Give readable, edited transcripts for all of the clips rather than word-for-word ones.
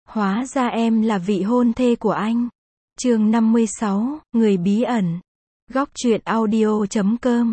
Hóa ra em là vị hôn thê của anh. Chương 56, người bí ẩn. Góc truyện audio.com.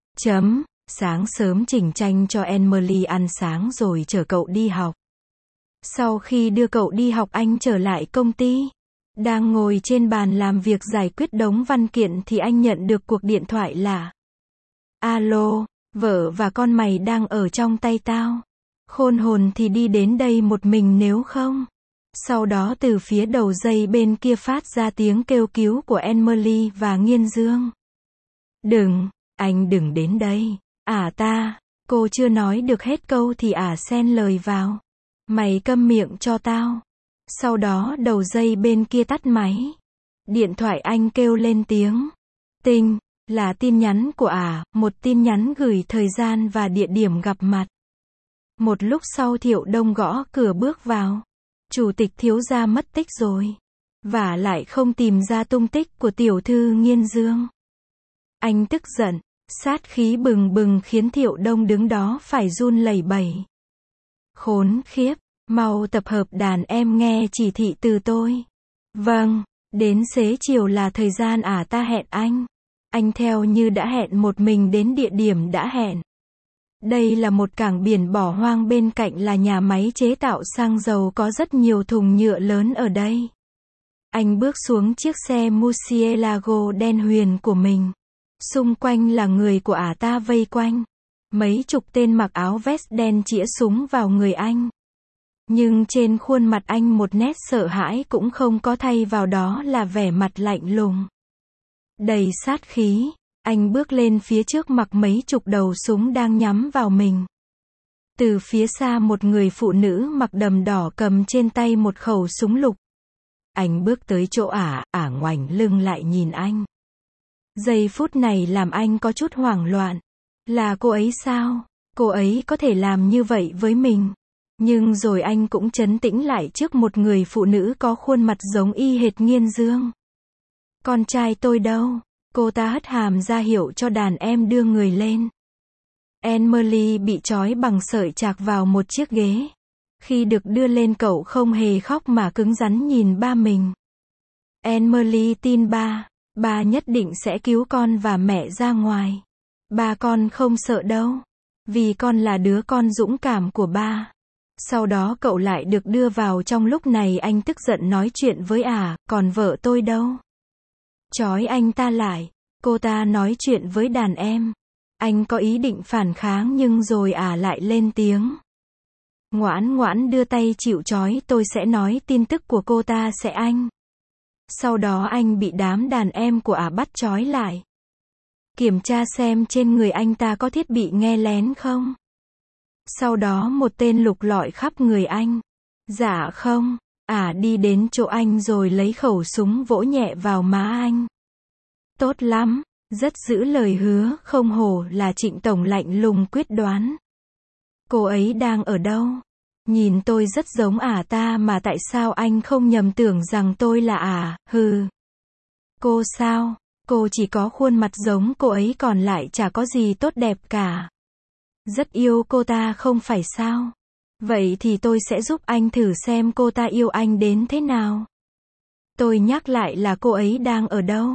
Sáng sớm chỉnh tranh cho Emily ăn sáng rồi chở cậu đi học. Sau khi đưa cậu đi học anh trở lại công ty. Đang ngồi trên bàn làm việc giải quyết đống văn kiện thì anh nhận được cuộc điện thoại lạ. Alo, vợ và con mày đang ở trong tay tao. Khôn hồn thì đi đến đây một mình nếu không. Sau đó từ phía đầu dây bên kia phát ra tiếng kêu cứu của Emily và Nghiên Dương. Đừng, anh đừng đến đây. Cô chưa nói được hết câu thì xen lời vào. Mày câm miệng cho tao. Sau đó đầu dây bên kia tắt máy. Điện thoại anh kêu lên tiếng. Tinh, là tin nhắn của một tin nhắn gửi thời gian và địa điểm gặp mặt. Một lúc sau Thiệu Đông gõ cửa bước vào. Chủ tịch thiếu gia mất tích rồi. Và lại không tìm ra tung tích của tiểu thư Nghiên Dương. Anh tức giận, sát khí bừng bừng khiến Thiệu Đông đứng đó phải run lẩy bẩy. Khốn khiếp, mau tập hợp đàn em nghe chỉ thị từ tôi. Vâng, đến xế chiều là thời gian ta hẹn anh. Anh theo như đã hẹn một mình đến địa điểm đã hẹn. Đây là một cảng biển bỏ hoang, bên cạnh là nhà máy chế tạo xăng dầu có rất nhiều thùng nhựa lớn ở đây. Anh bước xuống chiếc xe Murcielago đen huyền của mình. Xung quanh là người của ta vây quanh. Mấy chục tên mặc áo vest đen chĩa súng vào người anh. Nhưng trên khuôn mặt anh một nét sợ hãi cũng không có, thay vào đó là vẻ mặt lạnh lùng. Đầy sát khí. Anh bước lên phía trước mặc mấy chục đầu súng đang nhắm vào mình. Từ phía xa một người phụ nữ mặc đầm đỏ cầm trên tay một khẩu súng lục. Anh bước tới chỗ ngoảnh lưng lại nhìn anh. Giây phút này làm anh có chút hoảng loạn. Là cô ấy sao? Cô ấy có thể làm như vậy với mình. Nhưng rồi anh cũng trấn tĩnh lại trước một người phụ nữ có khuôn mặt giống y hệt Nghiên Dương. Con trai tôi đâu? Cô ta hất hàm ra hiệu cho đàn em đưa người lên. Emily bị trói bằng sợi chạc vào một chiếc ghế. Khi được đưa lên cậu không hề khóc mà cứng rắn nhìn ba mình. Emily tin ba nhất định sẽ cứu con và mẹ ra ngoài. Ba con không sợ đâu. Vì con là đứa con dũng cảm của ba. Sau đó cậu lại được đưa vào, trong lúc này anh tức giận nói chuyện với còn vợ tôi đâu? Trói anh ta lại. Cô ta nói chuyện với đàn em. Anh có ý định phản kháng nhưng rồi lại lên tiếng. Ngoãn ngoãn đưa tay chịu trói, tôi sẽ nói tin tức của cô ta sẽ anh. Sau đó anh bị đám đàn em của bắt trói lại. Kiểm tra xem trên người anh ta có thiết bị nghe lén không. Sau đó một tên lục lọi khắp người anh. Dạ không. Đi đến chỗ anh rồi lấy khẩu súng vỗ nhẹ vào má anh. Tốt lắm, rất giữ lời hứa, không hổ là Trịnh tổng, lạnh lùng quyết đoán. Cô ấy đang ở đâu? Nhìn tôi rất giống ta mà tại sao anh không nhầm tưởng rằng tôi là hừ. Cô sao? Cô chỉ có khuôn mặt giống cô ấy còn lại chả có gì tốt đẹp cả. Rất yêu cô ta không phải sao? Vậy thì tôi sẽ giúp anh thử xem cô ta yêu anh đến thế nào. Tôi nhắc lại là cô ấy đang ở đâu?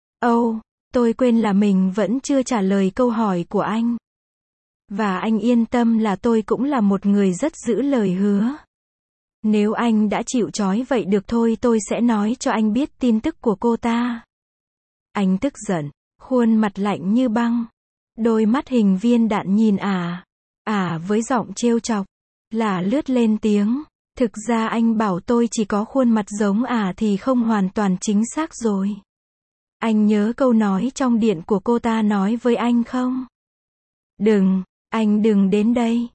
Tôi quên là mình vẫn chưa trả lời câu hỏi của anh. Và anh yên tâm là tôi cũng là một người rất giữ lời hứa. Nếu anh đã chịu trói vậy được thôi, tôi sẽ nói cho anh biết tin tức của cô ta. Anh tức giận, khuôn mặt lạnh như băng. Đôi mắt hình viên đạn nhìn với giọng trêu chọc. Là lướt lên tiếng. Thực ra anh bảo tôi chỉ có khuôn mặt giống thì không hoàn toàn chính xác rồi. Anh nhớ câu nói trong điện của cô ta nói với anh không? Đừng, anh đừng đến đây.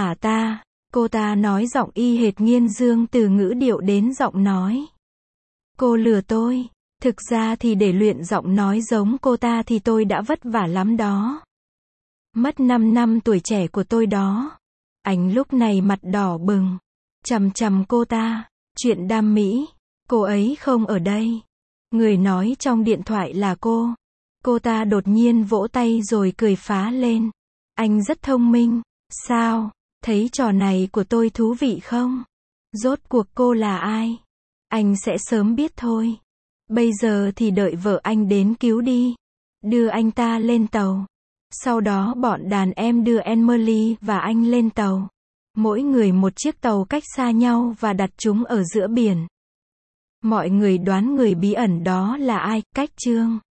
Cô ta nói giọng y hệt Nghiên Dương, từ ngữ điệu đến giọng nói. Cô lừa tôi. Thực ra thì để luyện giọng nói giống cô ta thì tôi đã vất vả lắm đó. Mất 5 năm tuổi trẻ của tôi đó. Anh lúc này mặt đỏ bừng. Chằm chằm cô ta. Chuyện đam mỹ. Cô ấy không ở đây. Người nói trong điện thoại là cô. Cô ta đột nhiên vỗ tay rồi cười phá lên. Anh rất thông minh. Sao? Thấy trò này của tôi thú vị không? Rốt cuộc cô là ai? Anh sẽ sớm biết thôi. Bây giờ thì đợi vợ anh đến cứu đi. Đưa anh ta lên tàu. Sau đó bọn đàn em đưa Emily và anh lên tàu. Mỗi người một chiếc tàu cách xa nhau và đặt chúng ở giữa biển. Mọi người đoán người bí ẩn đó là ai? Cách chương